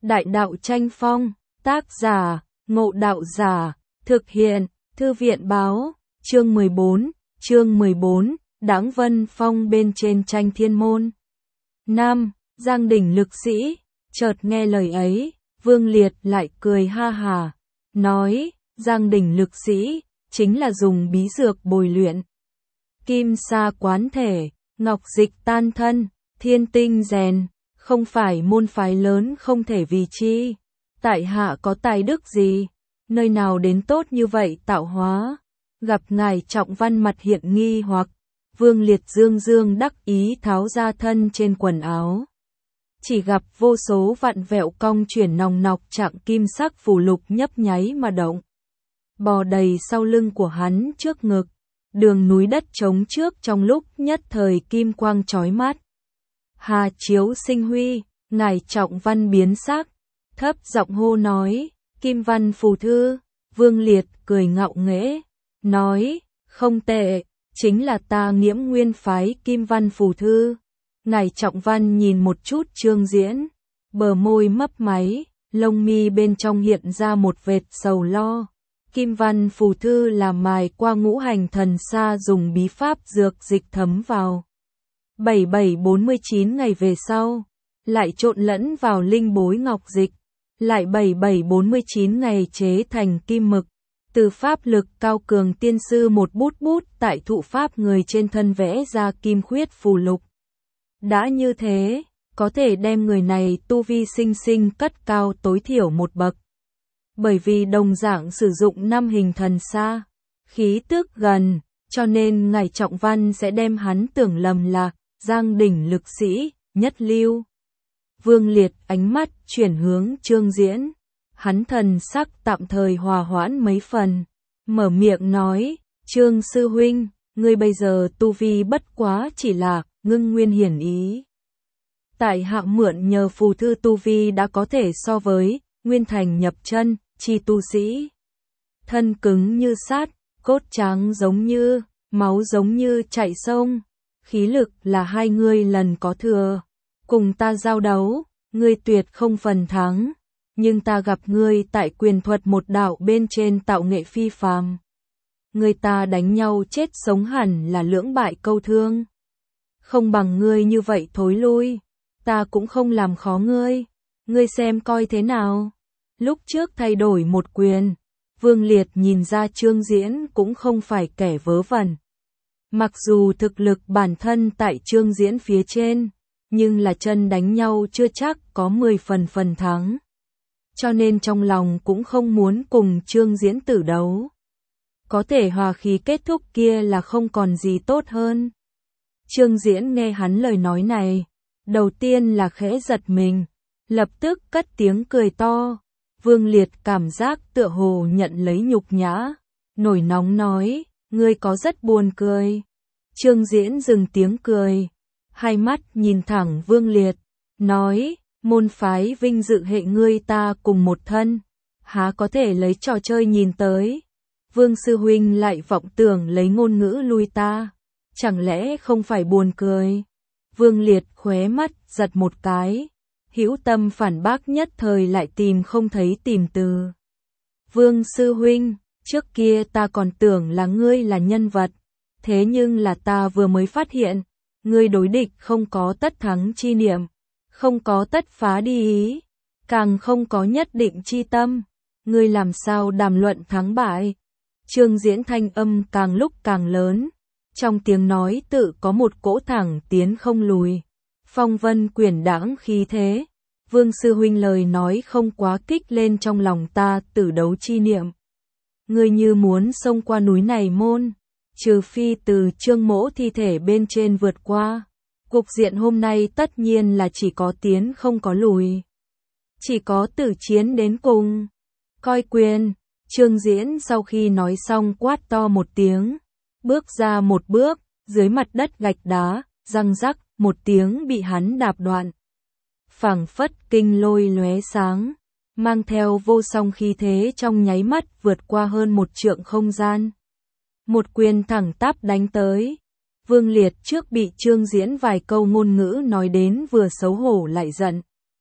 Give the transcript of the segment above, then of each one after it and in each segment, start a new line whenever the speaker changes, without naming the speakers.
Đại đạo tranh phong, tác giả, Ngộ Đạo Giả, thực hiện, Thư viện báo, chương 14, Đãng Vân Phong bên trên tranh thiên môn. Nam, Giang Đỉnh lực sĩ, chợt nghe lời ấy, Vương Liệt lại cười ha hà, nói, Giang Đỉnh lực sĩ, chính là dùng bí dược bồi luyện. Kim sa quán thể, ngọc dịch tan thân, thiên tinh rèn, không phải môn phái lớn không thể vì chi. Tại hạ có tài đức gì, nơi nào đến tốt như vậy tạo hóa. Gặp ngài Trọng Văn mặt hiện nghi hoặc, Vương Liệt dương đắc ý tháo ra thân trên quần áo. Chỉ gặp vô số vặn vẹo cong chuyển nòng nọc trạng kim sắc phù lục nhấp nháy mà động. Bò đầy sau lưng của hắn trước ngực, đường núi đất trống trước trong lúc nhất thời kim quang chói mắt. Hà chiếu sinh huy, ngài Trọng Văn biến sắc, thấp giọng hô nói, Kim Văn phù thư. Vương Liệt cười ngạo nghễ, nói, không tệ, chính là ta Nghiễm Nguyên phái Kim Văn phù thư. Ngài Trọng Văn nhìn một chút Trương Diễn, bờ môi mấp máy, lông mi bên trong hiện ra một vệt sầu lo. Kim Văn phù thư là mài qua ngũ hành thần sa dùng bí pháp dược dịch thấm vào. 7749 ngày về sau, lại trộn lẫn vào linh bối ngọc dịch, lại 7749 ngày chế thành kim mực. Từ pháp lực cao cường tiên sư một bút tại thụ pháp người trên thân vẽ ra kim khuyết phù lục. Đã như thế, có thể đem người này tu vi sinh cất cao tối thiểu một bậc. Bởi vì đồng dạng sử dụng 5 hình thần sa, khí tức gần, cho nên ngài Trọng Văn sẽ đem hắn tưởng lầm là Giang Đỉnh lực sĩ, nhất lưu. Vương Liệt ánh mắt chuyển hướng Trương Diễn, hắn thần sắc tạm thời hòa hoãn mấy phần, mở miệng nói, Trương sư huynh, ngươi bây giờ tu vi bất quá chỉ là ngưng nguyên hiển ý. Tại hạ mượn nhờ phù thư tu vi đã có thể so với nguyên thành nhập chân, chi tu sĩ. Thân cứng như sắt, cốt trắng giống như, máu giống như chảy sông, khí lực là hai ngươi lần có thừa. Cùng ta giao đấu, ngươi tuyệt không phần thắng, nhưng ta gặp ngươi tại quyền thuật một đạo bên trên tạo nghệ phi phàm. Người ta đánh nhau chết sống hẳn là lưỡng bại câu thương. Không bằng ngươi như vậy thối lui, ta cũng không làm khó ngươi xem coi thế nào. Lúc trước thay đổi một quyền, Vương Liệt nhìn ra Trương Diễn cũng không phải kẻ vớ vẩn. Mặc dù thực lực bản thân tại Trương Diễn phía trên, nhưng là chân đánh nhau chưa chắc có 10 phần thắng. Cho nên trong lòng cũng không muốn cùng Trương Diễn tử đấu. Có thể hòa khí kết thúc kia là không còn gì tốt hơn. Trương Diễn nghe hắn lời nói này, đầu tiên là khẽ giật mình, lập tức cất tiếng cười to. Vương Liệt cảm giác tựa hồ nhận lấy nhục nhã, nổi nóng nói, ngươi có rất buồn cười. Trương Diễn dừng tiếng cười, hai mắt nhìn thẳng Vương Liệt, nói, môn phái vinh dự hệ ngươi ta cùng một thân, há có thể lấy trò chơi nhìn tới. Vương sư huynh lại vọng tưởng lấy ngôn ngữ lui ta, chẳng lẽ không phải buồn cười? Vương Liệt khóe mắt giật một cái, hữu tâm phản bác nhất thời lại tìm không thấy tìm từ. Vương sư huynh, trước kia ta còn tưởng là ngươi là nhân vật, thế nhưng là ta vừa mới phát hiện, ngươi đối địch không có tất thắng chi niệm, không có tất phá đi ý, càng không có nhất định chi tâm, ngươi làm sao đàm luận thắng bại? Trương Diễn thanh âm càng lúc càng lớn, trong tiếng nói tự có một cỗ thẳng tiến không lùi, phong vân quyển đãng khí thế. Vương sư huynh lời nói không quá kích lên trong lòng ta tử đấu chi niệm. Ngươi như muốn xông qua núi này môn, trừ phi từ Trương mỗ thi thể bên trên vượt qua. Cục diện hôm nay tất nhiên là chỉ có tiến không có lùi. Chỉ có tử chiến đến cùng. Coi quyền, Trương Diễn sau khi nói xong quát to một tiếng, bước ra một bước, dưới mặt đất gạch đá, răng rắc, một tiếng bị hắn đạp đoạn. Phảng phất kinh lôi lóe sáng, mang theo vô song khí thế trong nháy mắt vượt qua hơn một trượng không gian. Một quyền thẳng tắp đánh tới. Vương Liệt trước bị Trương Diễn vài câu ngôn ngữ nói đến vừa xấu hổ lại giận.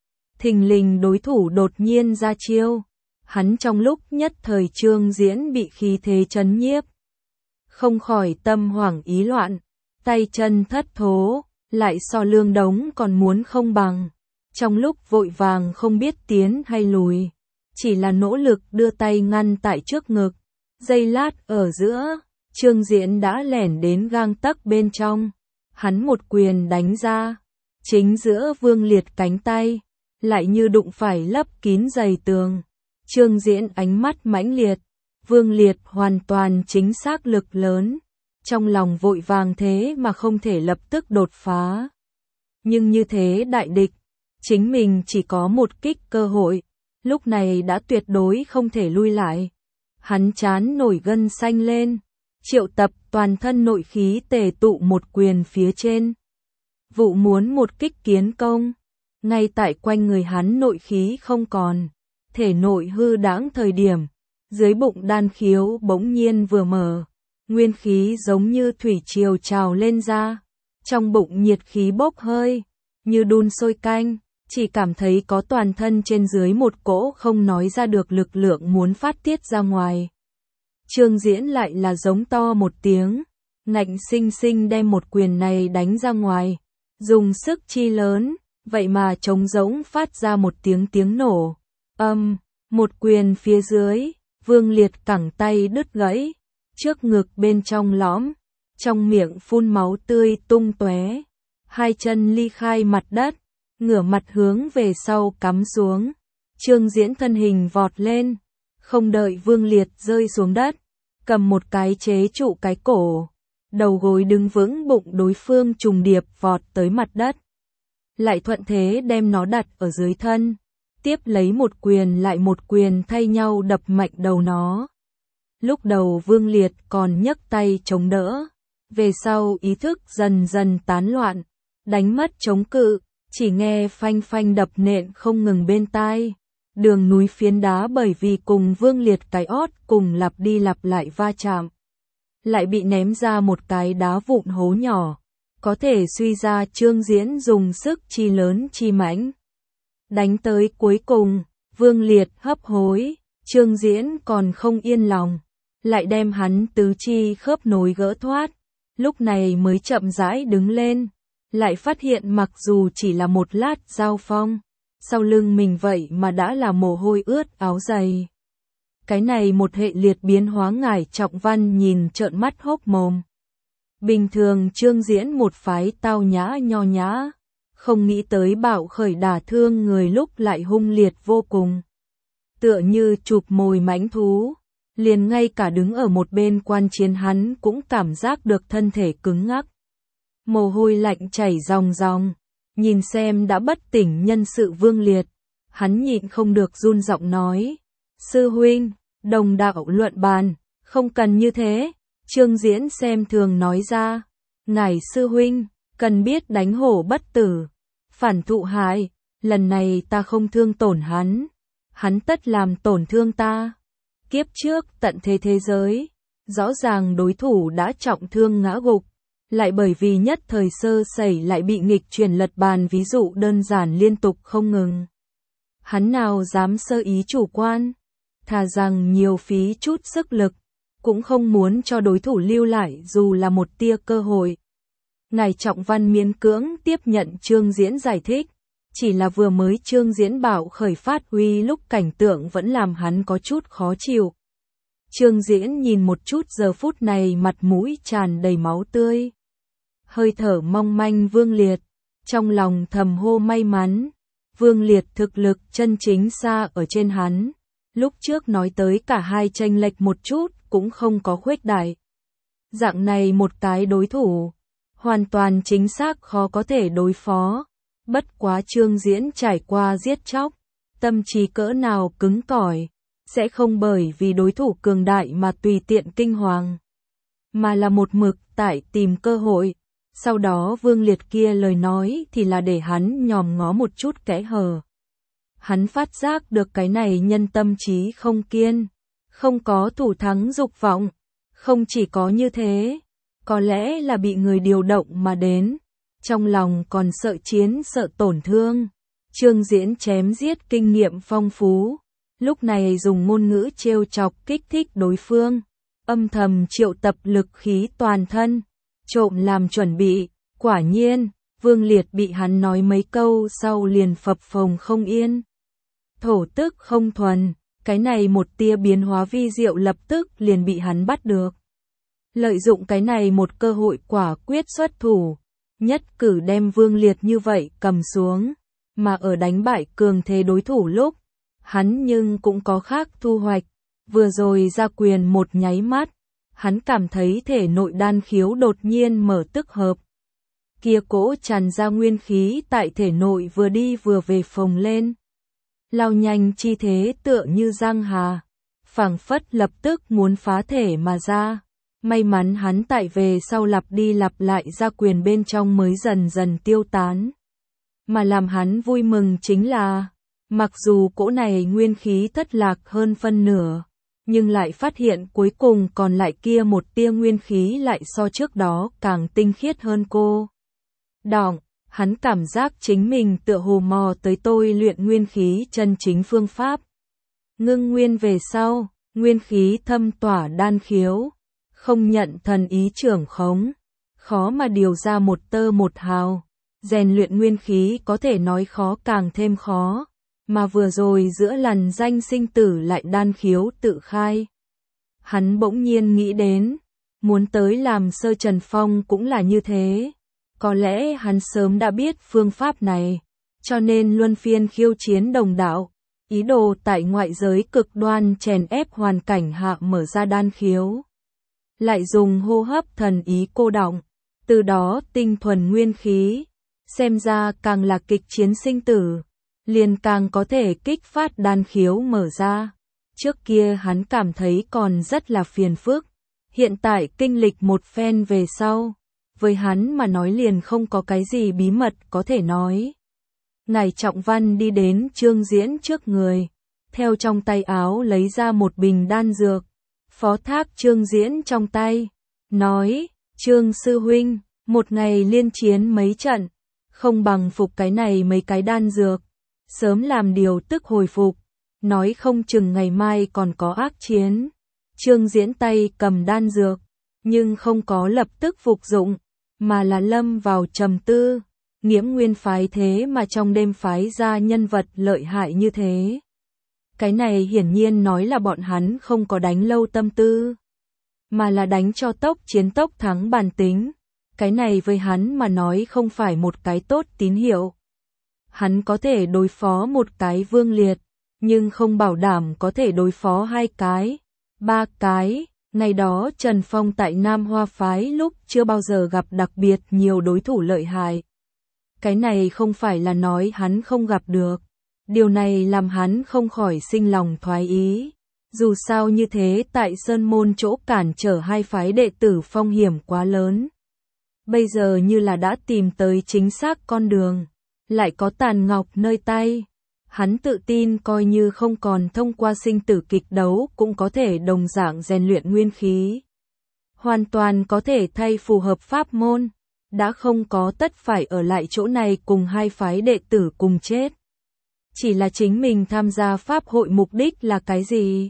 Thình lình đối thủ đột nhiên ra chiêu. Hắn trong lúc nhất thời Trương Diễn bị khí thế chấn nhiếp. Không khỏi tâm hoảng ý loạn, tay chân thất thố, lại so Lương Đống còn muốn không bằng. Trong lúc vội vàng không biết tiến hay lùi, chỉ là nỗ lực đưa tay ngăn tại trước ngực. Giây lát ở giữa, Trương Diễn đã lẻn đến gang tấc bên trong. Hắn một quyền đánh ra, chính giữa Vương Liệt cánh tay, lại như đụng phải lấp kín dày tường. Trương Diễn ánh mắt mãnh liệt, Vương Liệt hoàn toàn chính xác lực lớn. Trong lòng vội vàng thế mà không thể lập tức đột phá. Nhưng như thế đại địch, chính mình chỉ có một kích cơ hội, lúc này đã tuyệt đối không thể lui lại. Hắn trán nổi gân xanh lên, triệu tập toàn thân nội khí tề tụ một quyền phía trên. Vụ muốn một kích kiến công, ngay tại quanh người hắn nội khí không còn, thể nội hư đãng thời điểm, dưới bụng đan khiếu bỗng nhiên vừa mở, nguyên khí giống như thủy triều trào lên ra, trong bụng nhiệt khí bốc hơi, như đun sôi canh, chỉ cảm thấy có toàn thân trên dưới một cỗ không nói ra được lực lượng muốn phát tiết ra ngoài. Trương Diễn lại là giống to một tiếng, ngạnh sinh sinh đem một quyền này đánh ra ngoài, dùng sức chi lớn, vậy mà trống rỗng phát ra một tiếng nổ. Một quyền phía dưới, Vương Liệt cẳng tay đứt gãy, trước ngực bên trong lõm, trong miệng phun máu tươi tung tóe, hai chân ly khai mặt đất, ngửa mặt hướng về sau cắm xuống. Trương Diễn thân hình vọt lên, không đợi Vương Liệt rơi xuống đất, cầm một cái chế trụ cái cổ, đầu gối đứng vững, bụng đối phương trùng điệp vọt tới mặt đất, lại thuận thế đem nó đặt ở dưới thân, tiếp lấy một quyền lại một quyền thay nhau đập mạnh đầu nó. Lúc đầu Vương Liệt còn nhấc tay chống đỡ, về sau ý thức dần dần tán loạn, đánh mất chống cự, chỉ nghe phanh phanh đập nện không ngừng bên tai. Đường núi phiến đá bởi vì cùng Vương Liệt cái ót cùng lặp đi lặp lại va chạm, lại bị ném ra một cái đá vụn hố nhỏ, có thể suy ra Trương Diễn dùng sức chi lớn chi mãnh. Đánh tới cuối cùng, Vương Liệt hấp hối, Trương Diễn còn không yên lòng, lại đem hắn tứ chi khớp nối gỡ thoát, lúc này mới chậm rãi đứng lên, lại phát hiện mặc dù chỉ là một lát giao phong, sau lưng mình vậy mà đã là mồ hôi ướt áo dày. Cái này một hệ liệt biến hóa Ngải Trọng Văn nhìn trợn mắt hốc mồm. Bình thường Trương Diễn một phái tao nhã nho nhã, không nghĩ tới bạo khởi đả thương người lúc lại hung liệt vô cùng. Tựa như chụp mồi mãnh thú, liền ngay cả đứng ở một bên quan chiến hắn cũng cảm giác được thân thể cứng ngắc. Mồ hôi lạnh chảy ròng ròng, nhìn xem đã bất tỉnh nhân sự Vương Liệt, hắn nhịn không được run giọng nói: "Sư huynh, đồng đạo luận bàn, không cần như thế." Trương Diễn xem thường nói ra: "Ngài sư huynh, cần biết đánh hổ bất tử, phản thụ hại, lần này ta không thương tổn hắn, hắn tất làm tổn thương ta. Kiếp trước tận thế giới, rõ ràng đối thủ đã trọng thương ngã gục, lại bởi vì nhất thời sơ sẩy lại bị nghịch chuyển lật bàn, ví dụ đơn giản liên tục không ngừng. Hắn nào dám sơ ý chủ quan, thà rằng nhiều phí chút sức lực, cũng không muốn cho đối thủ lưu lại dù là một tia cơ hội." Ngài Trọng Văn miễn cưỡng tiếp nhận Trương Diễn giải thích, chỉ là vừa mới Trương Diễn bạo khởi phát huy lúc cảnh tượng vẫn làm hắn có chút khó chịu. Trương Diễn nhìn một chút giờ phút này mặt mũi tràn đầy máu tươi, hơi thở mong manh Vương Liệt, trong lòng thầm hô may mắn, Vương Liệt thực lực chân chính xa ở trên hắn, lúc trước nói tới cả hai chênh lệch một chút cũng không có khuếch đại. Dạng này một cái đối thủ, hoàn toàn chính xác khó có thể đối phó, bất quá Trương Diễn trải qua giết chóc, tâm trí cỡ nào cứng cỏi, sẽ không bởi vì đối thủ cường đại mà tùy tiện kinh hoàng, mà là một mực tại tìm cơ hội. Sau đó Vương Liệt kia lời nói thì là để hắn nhòm ngó một chút kẽ hở. Hắn phát giác được cái này nhân tâm trí không kiên, không có thủ thắng dục vọng, không chỉ có như thế, có lẽ là bị người điều động mà đến, trong lòng còn sợ chiến sợ tổn thương. Trương Diễn chém giết kinh nghiệm phong phú, lúc này dùng ngôn ngữ trêu chọc kích thích đối phương, âm thầm triệu tập lực khí toàn thân, trộm làm chuẩn bị, quả nhiên, Vương Liệt bị hắn nói mấy câu sau liền phập phồng không yên. Thổ tức không thuần, cái này một tia biến hóa vi diệu lập tức liền bị hắn bắt được. Lợi dụng cái này một cơ hội quả quyết xuất thủ, nhất cử đem Vương Liệt như vậy cầm xuống, mà ở đánh bại cường thế đối thủ lúc, hắn nhưng cũng có khác thu hoạch, vừa rồi ra quyền một nháy mắt, hắn cảm thấy thể nội đan khiếu đột nhiên mở tức hợp. Kia cỗ tràn ra nguyên khí tại thể nội vừa đi vừa về phồng lên. Lao nhanh chi thế tựa như giang hà, phảng phất lập tức muốn phá thể mà ra. May mắn hắn tại về sau lặp đi lặp lại ra quyền bên trong mới dần dần tiêu tán. Mà làm hắn vui mừng chính là, mặc dù cỗ này nguyên khí thất lạc hơn phân nửa, nhưng lại phát hiện cuối cùng còn lại kia một tia nguyên khí lại so trước đó càng tinh khiết hơn cô. Đọng, hắn cảm giác chính mình tựa hồ mò tới tôi luyện nguyên khí chân chính phương pháp. Ngưng nguyên về sau, nguyên khí thâm tỏa đan khiếu, không nhận thần ý trưởng khống, khó mà điều ra một tơ một hào. Rèn luyện nguyên khí có thể nói khó càng thêm khó, mà vừa rồi giữa lằn danh sinh tử lại đan khiếu tự khai. Hắn bỗng nhiên nghĩ đến, muốn tới làm Sơ Trần Phong cũng là như thế. Có lẽ hắn sớm đã biết phương pháp này, cho nên luân phiên khiêu chiến đồng đạo, ý đồ tại ngoại giới cực đoan chèn ép hoàn cảnh hạ mở ra đan khiếu. Lại dùng hô hấp thần ý cô đọng, từ đó tinh thuần nguyên khí, xem ra càng là kịch chiến sinh tử, liền càng có thể kích phát đan khiếu mở ra. Trước kia hắn cảm thấy còn rất là phiền phức, hiện tại kinh lịch một phen về sau, với hắn mà nói liền không có cái gì bí mật có thể nói. Ngài Trọng Văn đi đến Trương Diễn trước người, theo trong tay áo lấy ra một bình đan dược, phó thác Trương Diễn trong tay, nói, Trương Sư Huynh, một ngày liên chiến mấy trận, không bằng phục cái này mấy cái đan dược, sớm làm điều tức hồi phục, nói không chừng ngày mai còn có ác chiến. Trương Diễn tay cầm đan dược, nhưng không có lập tức phục dụng, mà là lâm vào trầm tư, Nghiễm Nguyên phái thế mà trong đêm phái ra nhân vật lợi hại như thế. Cái này hiển nhiên nói là bọn hắn không có đánh lâu tâm tư, mà là đánh cho tốc chiến tốc thắng bản tính. Cái này với hắn mà nói không phải một cái tốt tín hiệu. Hắn có thể đối phó một cái Vương Liệt, nhưng không bảo đảm có thể đối phó hai cái, ba cái. Ngày đó Trần Phong tại Nam Hoa phái lúc chưa bao giờ gặp đặc biệt nhiều đối thủ lợi hại. Cái này không phải là nói hắn không gặp được. Điều này làm hắn không khỏi sinh lòng thoái ý. Dù sao như thế tại Sơn Môn chỗ cản trở hai phái đệ tử phong hiểm quá lớn. Bây giờ như là đã tìm tới chính xác con đường, lại có tàn ngọc nơi tay. Hắn tự tin coi như không còn thông qua sinh tử kịch đấu cũng có thể đồng dạng rèn luyện nguyên khí. Hoàn toàn có thể thay phù hợp pháp môn, đã không có tất phải ở lại chỗ này cùng hai phái đệ tử cùng chết. Chỉ là chính mình tham gia pháp hội mục đích là cái gì?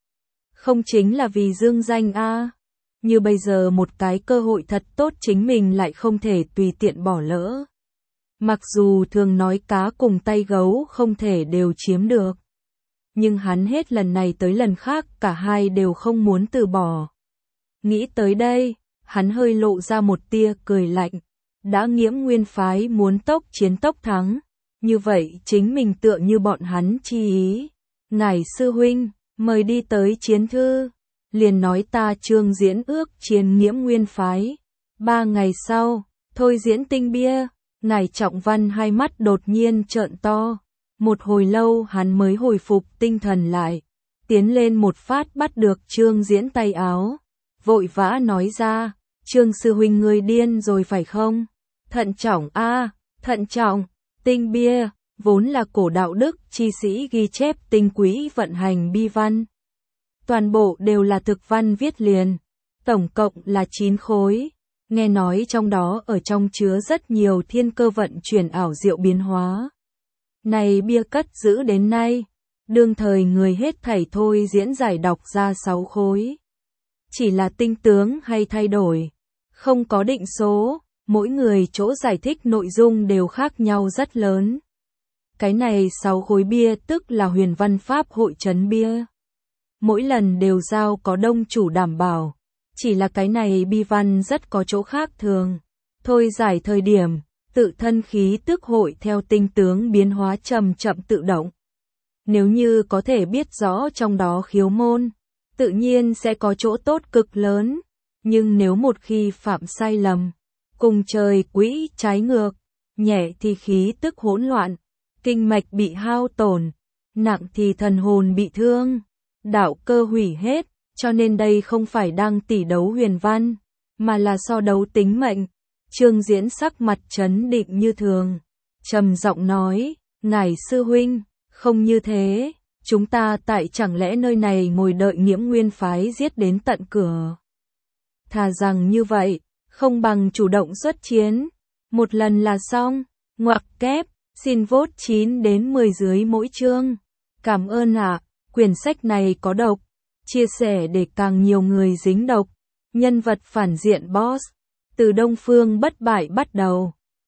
Không chính là vì dương danh a. Như bây giờ một cái cơ hội thật tốt chính mình lại không thể tùy tiện bỏ lỡ. Mặc dù thường nói cá cùng tay gấu không thể đều chiếm được, nhưng hắn hết lần này tới lần khác cả hai đều không muốn từ bỏ. Nghĩ tới đây, hắn hơi lộ ra một tia cười lạnh. Đã Nghiễm Nguyên phái muốn tốc chiến tốc thắng, như vậy chính mình tựa như bọn hắn chi ý. Ngài sư huynh, mời đi tới chiến thư. Liền nói ta Trương Diễn ước chiến Nghiễm Nguyên phái. 3 ngày sau, thôi diễn tinh bia. Ngài Trọng Văn hai mắt đột nhiên trợn to. Một hồi lâu hắn mới hồi phục tinh thần lại. Tiến lên một phát bắt được Trương Diễn tay áo. Vội vã nói ra, Trương sư huynh ngươi điên rồi phải không? Thận trọng a, thận trọng. Tinh bia, vốn là cổ đạo đức chi sĩ ghi chép tinh quý vận hành bi văn. Toàn bộ đều là thực văn viết liền. Tổng cộng là 9 khối. Nghe nói trong đó ở trong chứa rất nhiều thiên cơ vận chuyển ảo diệu biến hóa. Này bia cất giữ đến nay, đương thời người hết thảy thôi diễn giải đọc ra 6 khối. Chỉ là tinh tướng hay thay đổi, không có định số, mỗi người chỗ giải thích nội dung đều khác nhau rất lớn. Cái này 6 khối bia tức là huyền văn pháp hội trấn bia. Mỗi lần đều giao có đông chủ đảm bảo, chỉ là cái này bi văn rất có chỗ khác thường. Thôi giải thời điểm, tự thân khí tức hội theo tinh tướng biến hóa chậm chậm tự động. Nếu như có thể biết rõ trong đó khiếu môn, tự nhiên sẽ có chỗ tốt cực lớn, nhưng nếu một khi phạm sai lầm, cùng trời quỹ trái ngược, nhẹ thì khí tức hỗn loạn, kinh mạch bị hao tổn, nặng thì thần hồn bị thương, đạo cơ hủy hết, cho nên đây không phải đang tỉ đấu huyền văn, mà là so đấu tính mệnh. Trương Diễn sắc mặt trấn định như thường, trầm giọng nói, ngài sư huynh, không như thế, chúng ta tại chẳng lẽ nơi này ngồi đợi Nghiễm Nguyên phái giết đến tận cửa. Thà rằng như vậy, không bằng chủ động xuất chiến, một lần là xong, ngoặc kép, xin vote 9 đến 10 dưới mỗi chương. Cảm ơn ạ, quyển sách này có độc, chia sẻ để càng nhiều người dính độc, nhân vật phản diện boss, từ Đông Phương bất bại bắt đầu.